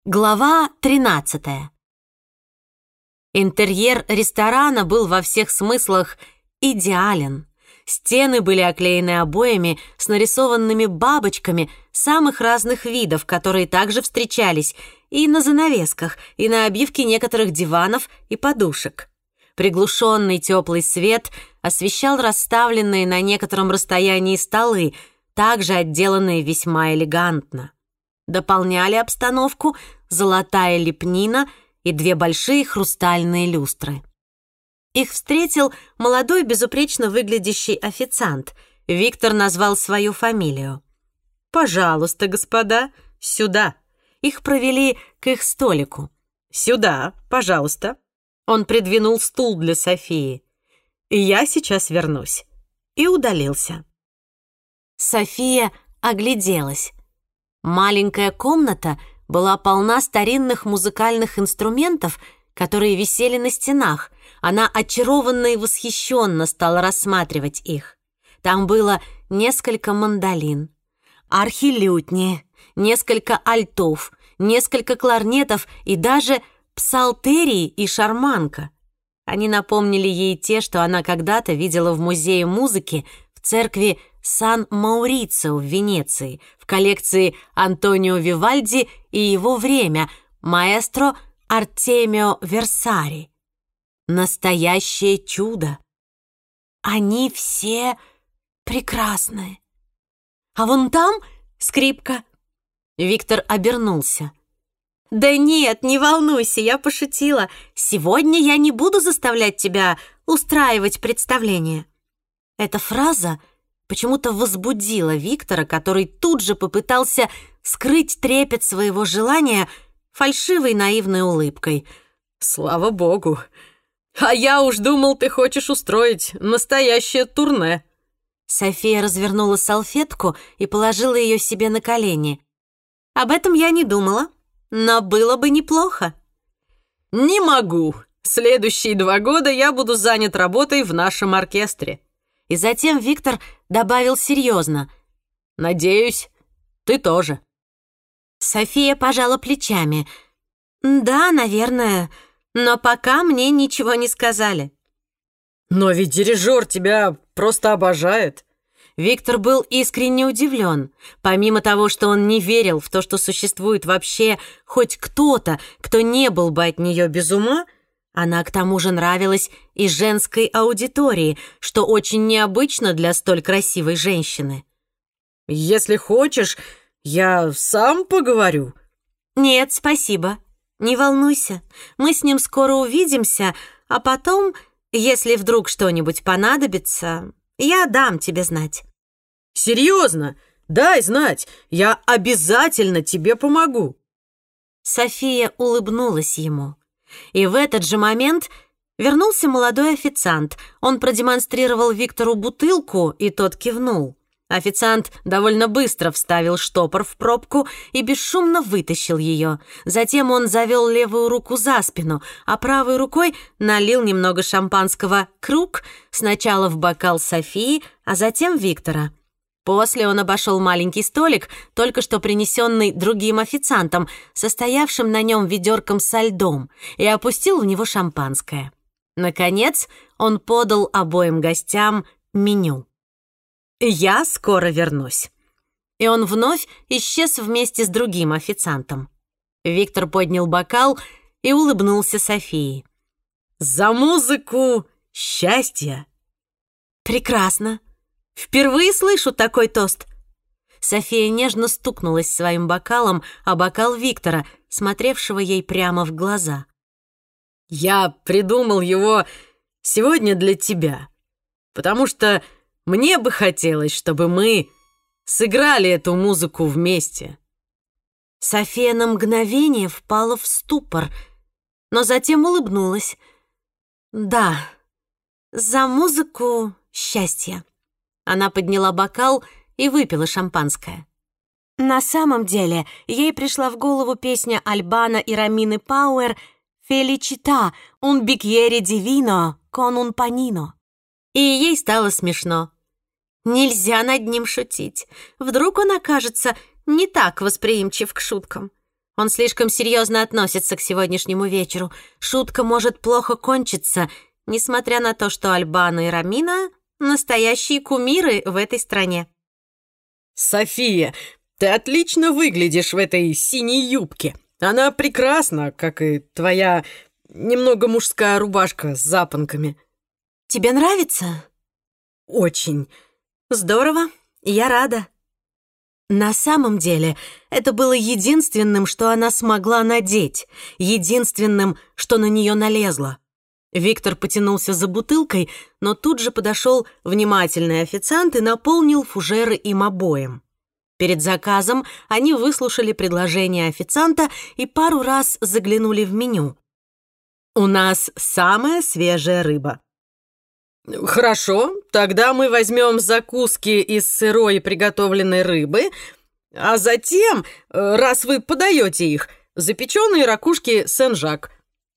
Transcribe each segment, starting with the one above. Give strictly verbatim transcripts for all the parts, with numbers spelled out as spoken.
Глава тринадцатая. Интерьер ресторана был во всех смыслах идеален. Стены были оклеены обоями с нарисованными бабочками самых разных видов, которые также встречались и на занавесках, и на обивке некоторых диванов и подушек. Приглушенный теплый свет освещал расставленные на некотором расстоянии столы, также отделанные весьма элегантно. Дополняли обстановку золотая лепнина и две большие хрустальные люстры. Их встретил молодой, безупречно выглядящий официант. Виктор назвал свою фамилию. «Пожалуйста, господа, сюда». Их провели к их столику. «Сюда, пожалуйста». Он придвинул стул для Софии. «Я сейчас вернусь». И удалился. София огляделась. Маленькая комната была полна старинных музыкальных инструментов, которые висели на стенах. Она очарованно и восхищенно стала рассматривать их. Там было несколько мандолин, архилютни, несколько альтов, несколько кларнетов и даже псалтерии и шарманка. Они напомнили ей те, что она когда-то видела в музее музыки в церкви Сан-Маурицио в Венеции, в коллекции Антонио Вивальди и его время, маэстро Артемио Версари. Настоящее чудо. Они все прекрасны. А вон там скрипка. Виктор обернулся. «Да нет, не волнуйся, я пошутила. Сегодня я не буду заставлять тебя устраивать представление». Эта фраза почему-то возбудила Виктора, который тут же попытался скрыть трепет своего желания фальшивой наивной улыбкой. «Слава богу! А я уж думал, ты хочешь устроить настоящее турне». София развернула салфетку и положила ее себе на колени. «Об этом я не думала, но было бы неплохо». «Не могу. Следующие два года я буду занят работой в нашем оркестре». И затем Виктор добавил серьезно: «Надеюсь, ты тоже». София пожала плечами. «Да, наверное, но пока мне ничего не сказали». «Но ведь дирижер тебя просто обожает». Виктор был искренне удивлен. Помимо того, что он не верил в то, что существует вообще хоть кто-то, кто не был бы от нее без ума, она к тому же нравилась и женской аудитории, что очень необычно для столь красивой женщины. «Если хочешь, я сам поговорю». «Нет, спасибо. Не волнуйся. Мы с ним скоро увидимся, а потом, если вдруг что-нибудь понадобится, я дам тебе знать». «Серьезно? Дай знать. Я обязательно тебе помогу». София улыбнулась ему. И в этот же момент вернулся молодой официант. Он продемонстрировал Виктору бутылку, и тот кивнул. Официант довольно быстро вставил штопор в пробку и бесшумно вытащил ее. Затем он завел левую руку за спину, а правой рукой налил немного шампанского «Круг» сначала в бокал Софии, а затем Виктора. После он обошел маленький столик, только что принесенный другим официантом, состоявшим на нем ведерком со льдом, и опустил в него шампанское. Наконец, он подал обоим гостям меню. «Я скоро вернусь». И он вновь исчез вместе с другим официантом. Виктор поднял бокал и улыбнулся Софии. «За музыку счастья!» «Прекрасно! Впервые слышу такой тост». София нежно стукнулась своим бокалом о бокал Виктора, смотревшего ей прямо в глаза. «Я придумал его сегодня для тебя, потому что мне бы хотелось, чтобы мы сыграли эту музыку вместе». София на мгновение впала в ступор, но затем улыбнулась. «Да, за музыку счастья». Она подняла бокал и выпила шампанское. На самом деле, ей пришла в голову песня Альбана и Ромины Пауэр «Felicità, un bicchiere di vino con un panino». И ей стало смешно. Нельзя над ним шутить. Вдруг он окажется не так восприимчив к шуткам. Он слишком серьезно относится к сегодняшнему вечеру. Шутка может плохо кончиться, несмотря на то, что Альбана и Ромина — настоящие кумиры в этой стране. «София, ты отлично выглядишь в этой синей юбке. Она прекрасна, как и твоя немного мужская рубашка с запонками». «Тебе нравится?» «Очень». «Здорово, я рада». На самом деле, это было единственным, что она смогла надеть, единственным, что на нее налезло. Виктор потянулся за бутылкой, но тут же подошел внимательный официант и наполнил фужеры им обоим. Перед заказом они выслушали предложение официанта и пару раз заглянули в меню. «У нас самая свежая рыба». «Хорошо, тогда мы возьмем закуски из сырой и приготовленной рыбы, а затем, раз вы подаете их, запеченные ракушки Сен-Жак».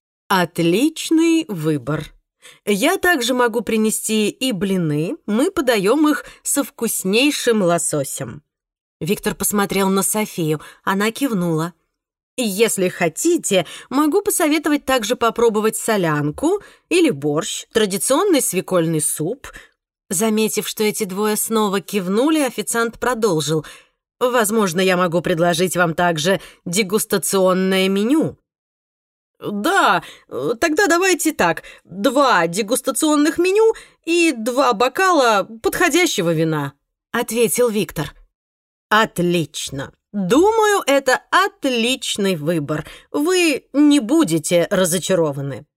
«Отличный выбор. Я также могу принести и блины, мы подаем их со вкуснейшим лососем». Виктор посмотрел на Софию, она кивнула. «Если хотите, могу посоветовать также попробовать солянку или борщ, традиционный свекольный суп». Заметив, что эти двое снова кивнули, официант продолжил. «Возможно, я могу предложить вам также дегустационное меню». «Да, тогда давайте так, два дегустационных меню и два бокала подходящего вина», — ответил Виктор. «Отлично. Думаю, это отличный выбор. Вы не будете разочарованы».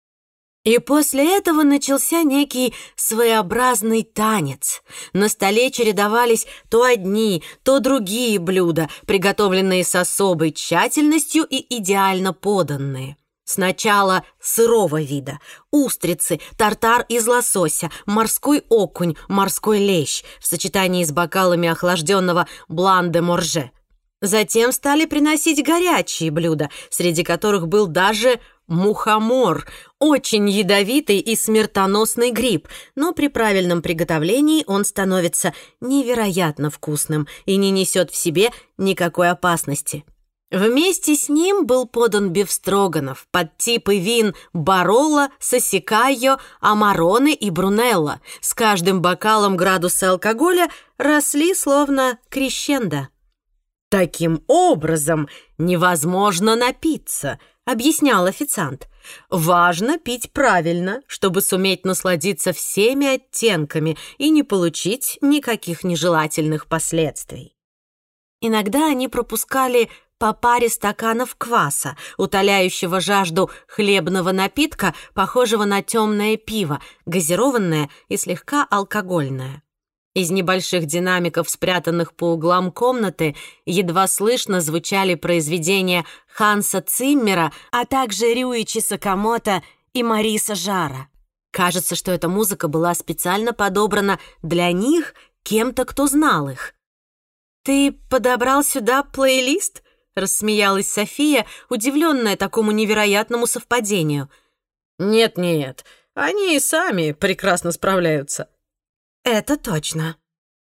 И после этого начался некий своеобразный танец. На столе чередовались то одни, то другие блюда, приготовленные с особой тщательностью и идеально поданные. Сначала сырого вида: устрицы, тартар из лосося, морской окунь, морской лещ в сочетании с бокалами охлажденного блан-де-морже. Затем стали приносить горячие блюда, среди которых был даже мухомор, очень ядовитый и смертоносный гриб, но при правильном приготовлении он становится невероятно вкусным и не несет в себе никакой опасности. Вместе с ним был подан бефстроганов под типы вин Бароло, Сосикайо, Амароне и Брунелло. С каждым бокалом градусы алкоголя росли словно крещендо. «Таким образом невозможно напиться», — объяснял официант. «Важно пить правильно, чтобы суметь насладиться всеми оттенками и не получить никаких нежелательных последствий». Иногда они пропускали по паре стаканов кваса, утоляющего жажду хлебного напитка, похожего на темное пиво, газированное и слегка алкогольное. Из небольших динамиков, спрятанных по углам комнаты, едва слышно звучали произведения Ханса Циммера, а также Рюичи Сакамото и Мариса Жара. Кажется, что эта музыка была специально подобрана для них кем-то, кто знал их. «Ты подобрал сюда плейлист?» — рассмеялась София, удивленная такому невероятному совпадению. «Нет-нет, они и сами прекрасно справляются». «Это точно».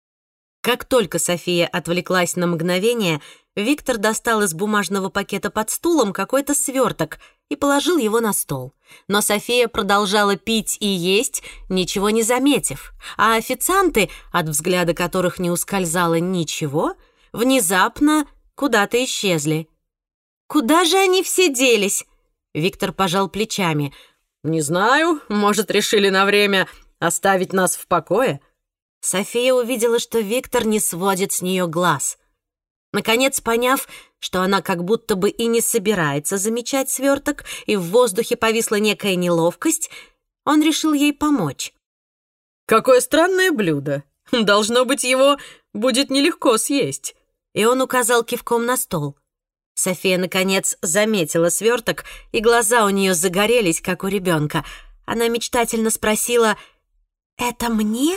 Как только София отвлеклась на мгновение, Виктор достал из бумажного пакета под стулом какой-то сверток и положил его на стол. Но София продолжала пить и есть, ничего не заметив, а официанты, от взгляда которых не ускользало ничего, внезапно куда-то исчезли. «Куда же они все делись?» Виктор пожал плечами. «Не знаю, может, решили на время оставить нас в покое?» София увидела, что Виктор не сводит с нее глаз. Наконец, поняв, что она как будто бы и не собирается замечать сверток, и в воздухе повисла некая неловкость, он решил ей помочь. «Какое странное блюдо. Должно быть, его будет нелегко съесть». И он указал кивком на стол. София, наконец, заметила сверток, и глаза у нее загорелись, как у ребенка. Она мечтательно спросила: «Это мне?»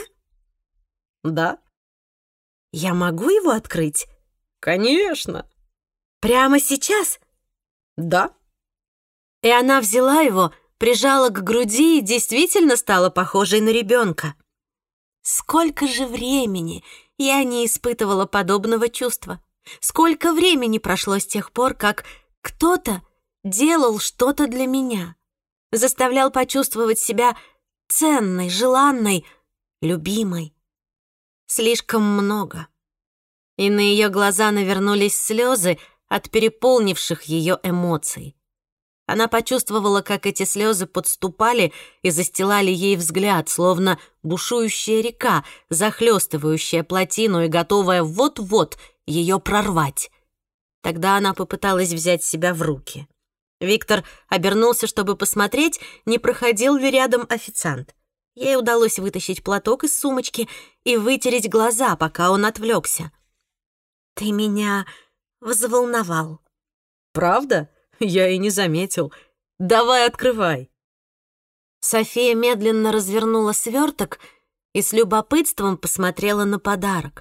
«Да». «Я могу его открыть?» «Конечно». «Прямо сейчас?» «Да». И она взяла его, прижала к груди и действительно стала похожей на ребенка. Сколько же времени я не испытывала подобного чувства. Сколько времени прошло с тех пор, как кто-то делал что-то для меня, заставлял почувствовать себя ценной, желанной, любимой. Слишком много. И на ее глаза навернулись слезы от переполнивших ее эмоций. Она почувствовала, как эти слезы подступали и застилали ей взгляд, словно бушующая река, захлестывающая плотину и готовая вот-вот ее прорвать. Тогда она попыталась взять себя в руки. Виктор обернулся, чтобы посмотреть, не проходил ли рядом официант. Ей удалось вытащить платок из сумочки и вытереть глаза, пока он отвлекся. «Ты меня взволновал». «Правда? Я и не заметил. Давай, открывай». София медленно развернула сверток и с любопытством посмотрела на подарок.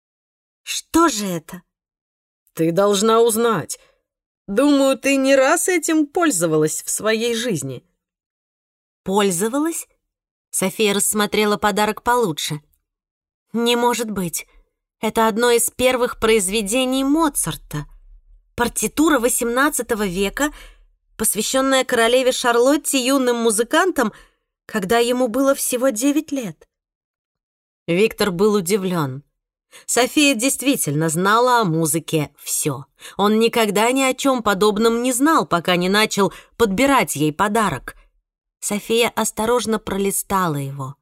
«Что же это?» «Ты должна узнать. Думаю, ты не раз этим пользовалась в своей жизни». «Пользовалась?» София рассмотрела подарок получше. «Не может быть. Это одно из первых произведений Моцарта. Партитура восемнадцатого века, посвященная королеве Шарлотте юным музыкантам, когда ему было всего девять лет». Виктор был удивлен. София действительно знала о музыке все. Он никогда ни о чем подобном не знал, пока не начал подбирать ей подарок. София осторожно пролистала его.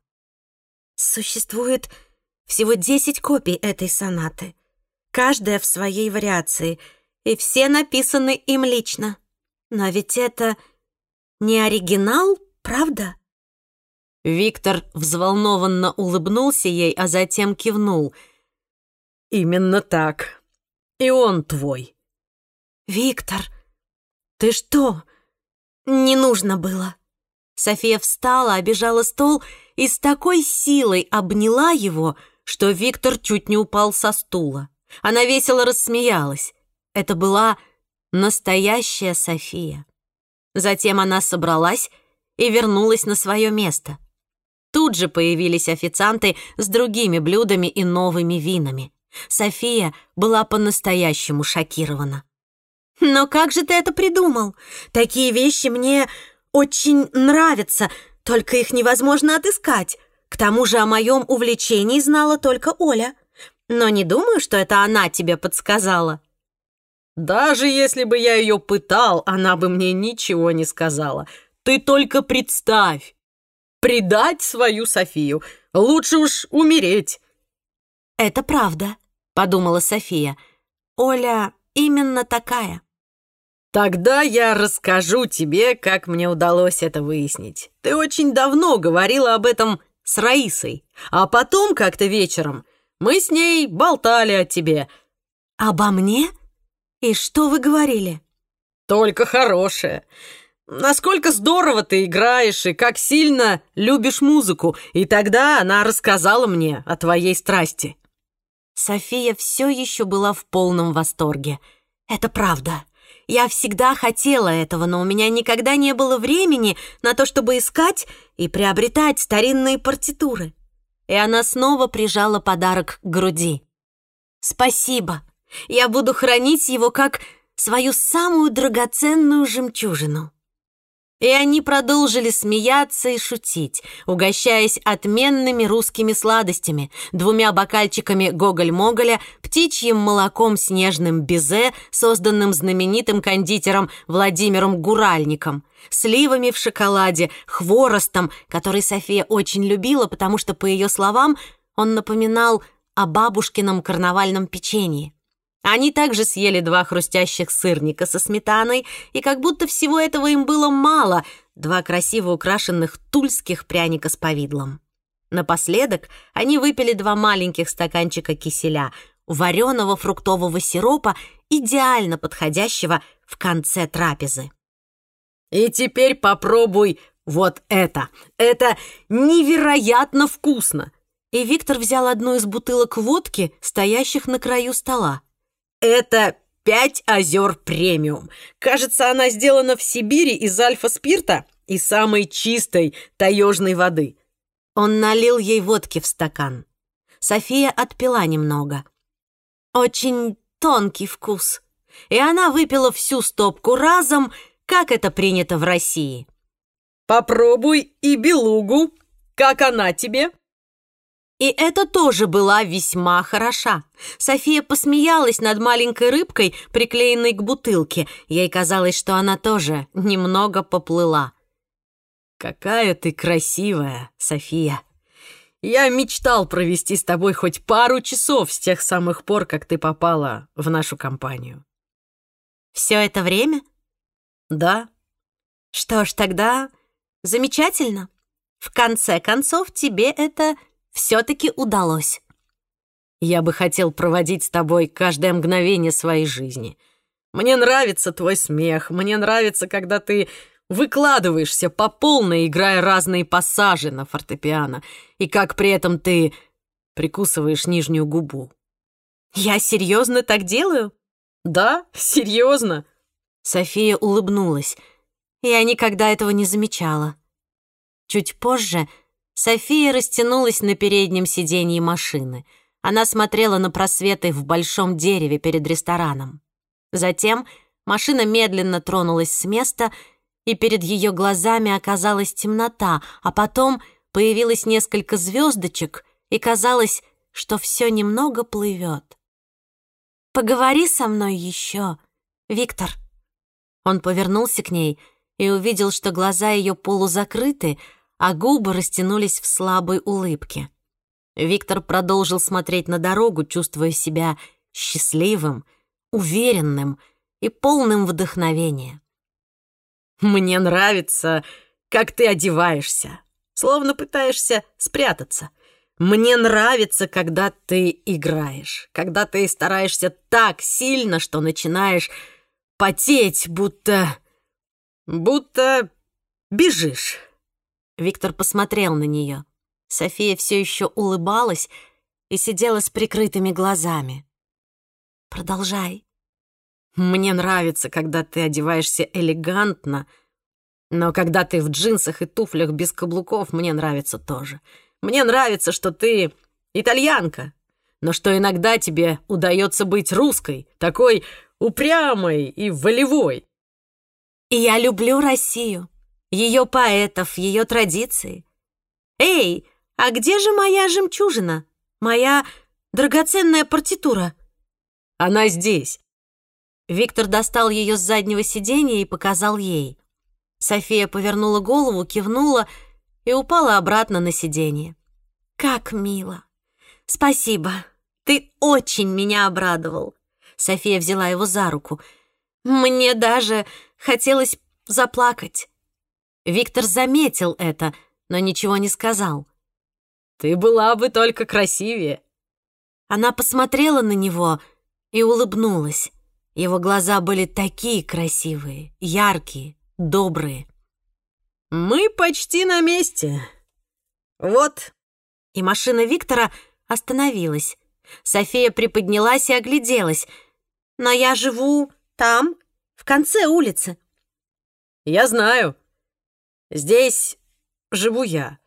Существует всего десять копий этой сонаты, каждая в своей вариации, и все написаны им лично. Но ведь это не оригинал, правда? Виктор взволнованно улыбнулся ей, а затем кивнул. «Именно так. И он твой». «Виктор, ты что? Не нужно было». София встала, обежала стол и с такой силой обняла его, что Виктор чуть не упал со стула. Она весело рассмеялась. Это была настоящая София. Затем она собралась и вернулась на свое место. Тут же появились официанты с другими блюдами и новыми винами. София была по-настоящему шокирована. «Но как же ты это придумал? Такие вещи мне очень нравятся, только их невозможно отыскать. К тому же о моем увлечении знала только Оля. Но не думаю, что это она тебе подсказала». «Даже если бы я ее пытал, она бы мне ничего не сказала. Ты только представь! Предать свою Софию. Лучше уж умереть». «Это правда», — подумала София. «Оля именно такая». «Тогда я расскажу тебе, как мне удалось это выяснить. Ты очень давно говорила об этом с Раисой, а потом как-то вечером мы с ней болтали о тебе». «Обо мне? И что вы говорили?» «Только хорошее. Насколько здорово ты играешь и как сильно любишь музыку. И тогда она рассказала мне о твоей страсти». София все еще была в полном восторге. «Это правда. Я всегда хотела этого, но у меня никогда не было времени на то, чтобы искать и приобретать старинные партитуры». И она снова прижала подарок к груди. «Спасибо. Я буду хранить его как свою самую драгоценную жемчужину». И они продолжили смеяться и шутить, угощаясь отменными русскими сладостями, двумя бокальчиками гоголь-моголя, птичьим молоком с нежным безе, созданным знаменитым кондитером Владимиром Гуральником, сливами в шоколаде, хворостом, который София очень любила, потому что, по ее словам, он напоминал о бабушкином карнавальном печенье. Они также съели два хрустящих сырника со сметаной, и как будто всего этого им было мало, два красиво украшенных тульских пряника с повидлом. Напоследок они выпили два маленьких стаканчика киселя, вареного фруктового сиропа, идеально подходящего в конце трапезы. «И теперь попробуй вот это. Это невероятно вкусно!» И Виктор взял одну из бутылок водки, стоящих на краю стола. «Это «Пять озер премиум». Кажется, она сделана в Сибири из альфа-спирта и самой чистой таежной воды». Он налил ей водки в стакан. София отпила немного. «Очень тонкий вкус. И она выпила всю стопку разом, как это принято в России. «Попробуй и белугу. Как она тебе?» И это тоже была весьма хороша. София посмеялась над маленькой рыбкой, приклеенной к бутылке. Ей казалось, что она тоже немного поплыла. «Какая ты красивая, София! Я мечтал провести с тобой хоть пару часов с тех самых пор, как ты попала в нашу компанию». «Все это время?» «Да». «Что ж, тогда замечательно. В конце концов, тебе это все-таки удалось». «Я бы хотел проводить с тобой каждое мгновение своей жизни. Мне нравится твой смех, мне нравится, когда ты выкладываешься по полной, играя разные пассажи на фортепиано, и как при этом ты прикусываешь нижнюю губу». «Я серьезно так делаю?» «Да, серьезно». София улыбнулась. Я никогда этого не замечала. Чуть позже София растянулась на переднем сиденье машины. Она смотрела на просветы в большом дереве перед рестораном. Затем машина медленно тронулась с места, и перед ее глазами оказалась темнота, а потом появилось несколько звездочек, и казалось, что все немного плывет. «Поговори со мной еще, Виктор». Он повернулся к ней и увидел, что глаза ее полузакрыты, а губы растянулись в слабой улыбке. Виктор продолжил смотреть на дорогу, чувствуя себя счастливым, уверенным и полным вдохновения. «Мне нравится, как ты одеваешься, словно пытаешься спрятаться. Мне нравится, когда ты играешь, когда ты стараешься так сильно, что начинаешь потеть, будто... будто бежишь». Виктор посмотрел на нее. София все еще улыбалась и сидела с прикрытыми глазами. «Продолжай». «Мне нравится, когда ты одеваешься элегантно, но когда ты в джинсах и туфлях без каблуков, мне нравится тоже. Мне нравится, что ты итальянка, но что иногда тебе удается быть русской, такой упрямой и волевой». «И я люблю Россию, ее поэтов, ее традиции. Эй, а где же моя жемчужина? Моя драгоценная партитура?» «Она здесь». Виктор достал ее с заднего сиденья и показал ей. София повернула голову, кивнула и упала обратно на сиденье. «Как мило! Спасибо! Ты очень меня обрадовал!» София взяла его за руку. «Мне даже хотелось заплакать». Виктор заметил это, но ничего не сказал. «Ты была бы только красивее». Она посмотрела на него и улыбнулась. Его глаза были такие красивые, яркие, добрые. «Мы почти на месте. Вот». И машина Виктора остановилась. София приподнялась и огляделась. «Но я живу там, в конце улицы». «Я знаю. Здесь живу я».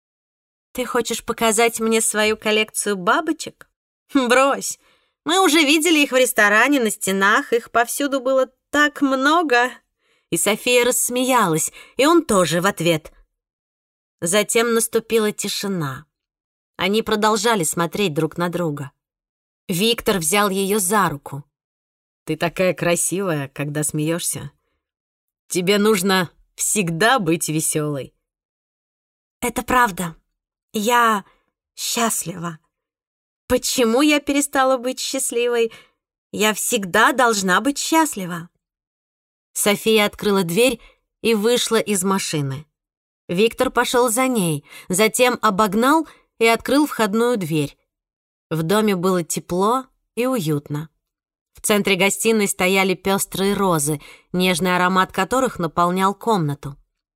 «Ты хочешь показать мне свою коллекцию бабочек? Брось. Мы уже видели их в ресторане, на стенах, их повсюду было так много». И София рассмеялась, и он тоже в ответ. Затем наступила тишина. Они продолжали смотреть друг на друга. Виктор взял ее за руку. «Ты такая красивая, когда смеешься. Тебе нужно всегда быть веселой». «Это правда. Я счастлива. Почему я перестала быть счастливой? Я всегда должна быть счастлива». София открыла дверь и вышла из машины. Виктор пошел за ней, затем обогнал и открыл входную дверь. В доме было тепло и уютно. В центре гостиной стояли пестрые розы, нежный аромат которых наполнял комнату.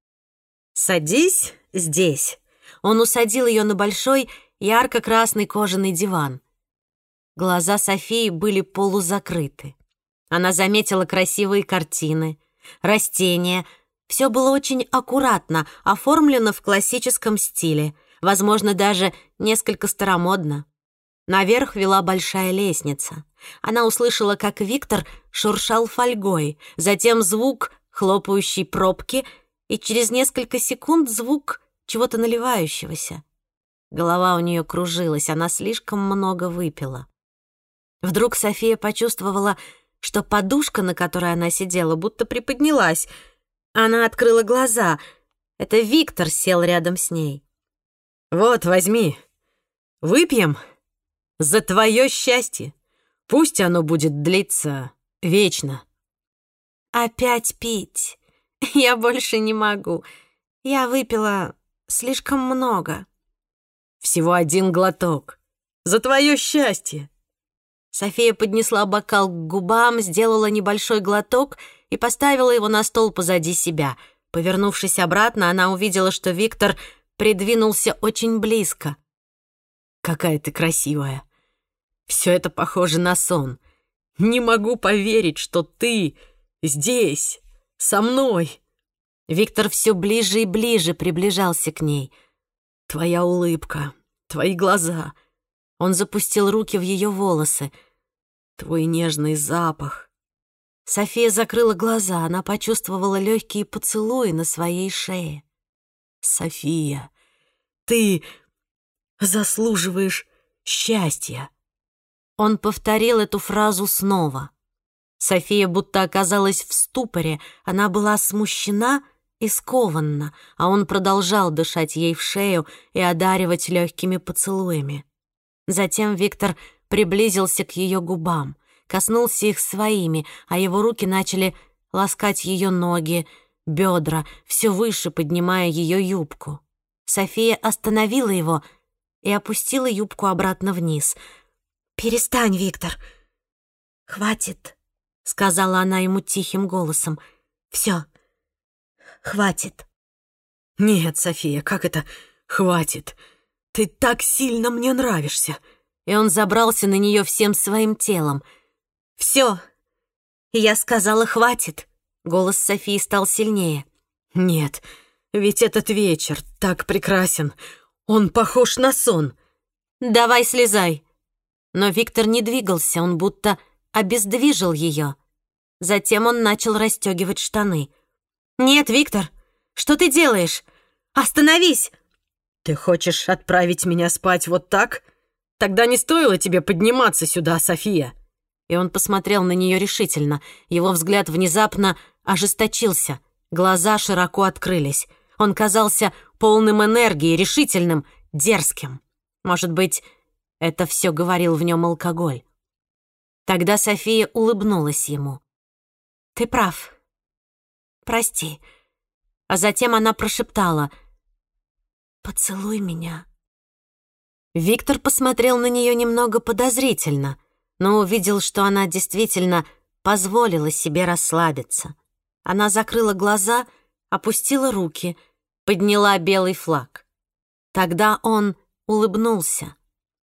«Садись здесь». Он усадил ее на большой ярко-красный кожаный диван. Глаза Софии были полузакрыты. Она заметила красивые картины, растения. Все было очень аккуратно, оформлено в классическом стиле, возможно, даже несколько старомодно. Наверх вела большая лестница. Она услышала, как Виктор шуршал фольгой, затем звук хлопающей пробки и через несколько секунд звук чего-то наливающегося. Голова у нее кружилась, она слишком много выпила. Вдруг София почувствовала, что подушка, на которой она сидела, будто приподнялась. Она открыла глаза. Это Виктор сел рядом с ней. «Вот, возьми. Выпьем за твое счастье. Пусть оно будет длиться вечно». «Опять пить? Я больше не могу. Я выпила слишком много». «Всего один глоток. За твое счастье». София поднесла бокал к губам, сделала небольшой глоток и поставила его на стол позади себя. Повернувшись обратно, она увидела, что Виктор придвинулся очень близко. «Какая ты красивая. Все это похоже на сон. Не могу поверить, что ты здесь, со мной». Виктор все ближе и ближе приближался к ней. «Твоя улыбка, твои глаза». Он запустил руки в ее волосы. «Твой нежный запах». София закрыла глаза, она почувствовала легкие поцелуи на своей шее. «София, ты заслуживаешь счастья». Он повторил эту фразу снова. София будто оказалась в ступоре, она была смущена и скованна, а он продолжал дышать ей в шею и одаривать легкими поцелуями. Затем Виктор приблизился к ее губам, коснулся их своими, а его руки начали ласкать ее ноги, бедра, все выше поднимая ее юбку. София остановила его и опустила юбку обратно вниз. «Перестань, Виктор!» «Хватит!» — сказала она ему тихим голосом. «Все, хватит!» «Нет, София, как это хватит? Ты так сильно мне нравишься!» И он забрался на нее всем своим телом. «Все!» Я сказала «хватит!» Голос Софии стал сильнее. «Нет, ведь этот вечер так прекрасен. Он похож на сон». «Давай слезай!» Но Виктор не двигался, он будто обездвижил ее. Затем он начал расстегивать штаны. «Нет, Виктор, что ты делаешь? Остановись!» «Ты хочешь отправить меня спать вот так? Тогда не стоило тебе подниматься сюда, София». И он посмотрел на нее решительно. Его взгляд внезапно ожесточился. Глаза широко открылись. Он казался полным энергии, решительным, дерзким. Может быть, это все говорил в нем алкоголь. Тогда София улыбнулась ему. «Ты прав. Прости». А затем она прошептала: «Поцелуй меня». Виктор посмотрел на нее немного подозрительно, но увидел, что она действительно позволила себе расслабиться. Она закрыла глаза, опустила руки, подняла белый флаг. Тогда он улыбнулся.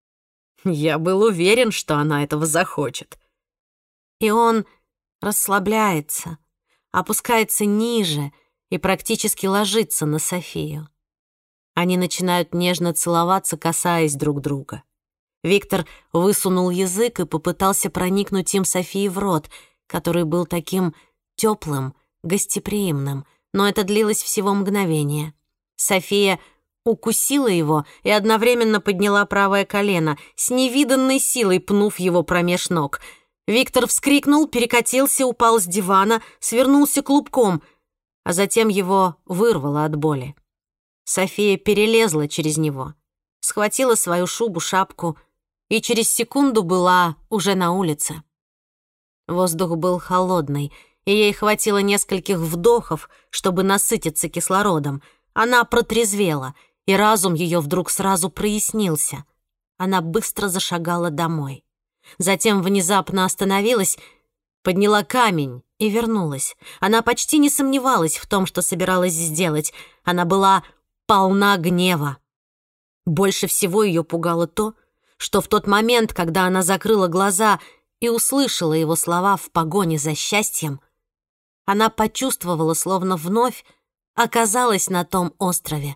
«Я был уверен, что она этого захочет». И он расслабляется, опускается ниже и практически ложится на Софию. Они начинают нежно целоваться, касаясь друг друга. Виктор высунул язык и попытался проникнуть им Софии в рот, который был таким теплым, гостеприимным, но это длилось всего мгновение. София укусила его и одновременно подняла правое колено, с невиданной силой пнув его промеж ног. Виктор вскрикнул, перекатился, упал с дивана, свернулся клубком, а затем его вырвало от боли. София перелезла через него, схватила свою шубу, шапку и через секунду была уже на улице. Воздух был холодный, и ей хватило нескольких вдохов, чтобы насытиться кислородом. Она протрезвела, и разум ее вдруг сразу прояснился. Она быстро зашагала домой. Затем внезапно остановилась, подняла камень и вернулась. Она почти не сомневалась в том, что собиралась сделать. Она была полна гнева. Больше всего ее пугало то, что в тот момент, когда она закрыла глаза и услышала его слова в погоне за счастьем, она почувствовала, словно вновь оказалась на том острове.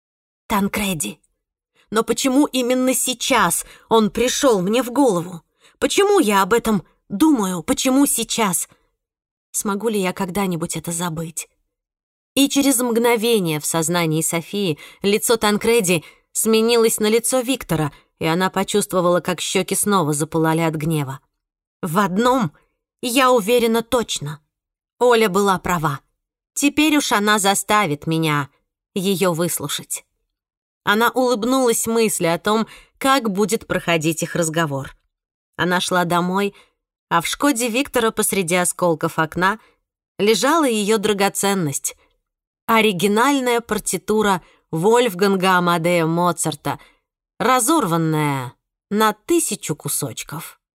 Танкреди. Но почему именно сейчас он пришел мне в голову? Почему я об этом думаю? Почему сейчас? Смогу ли я когда-нибудь это забыть? И через мгновение в сознании Софии лицо Танкреди сменилось на лицо Виктора, и она почувствовала, как щеки снова запылали от гнева. В одном я уверена точно. Оля была права. Теперь уж она заставит меня ее выслушать. Она улыбнулась мысли о том, как будет проходить их разговор. Она шла домой, а в «Шкоде» Виктора посреди осколков окна лежала ее драгоценность — оригинальная партитура Вольфганга Амадея Моцарта, разорванная на тысячу кусочков.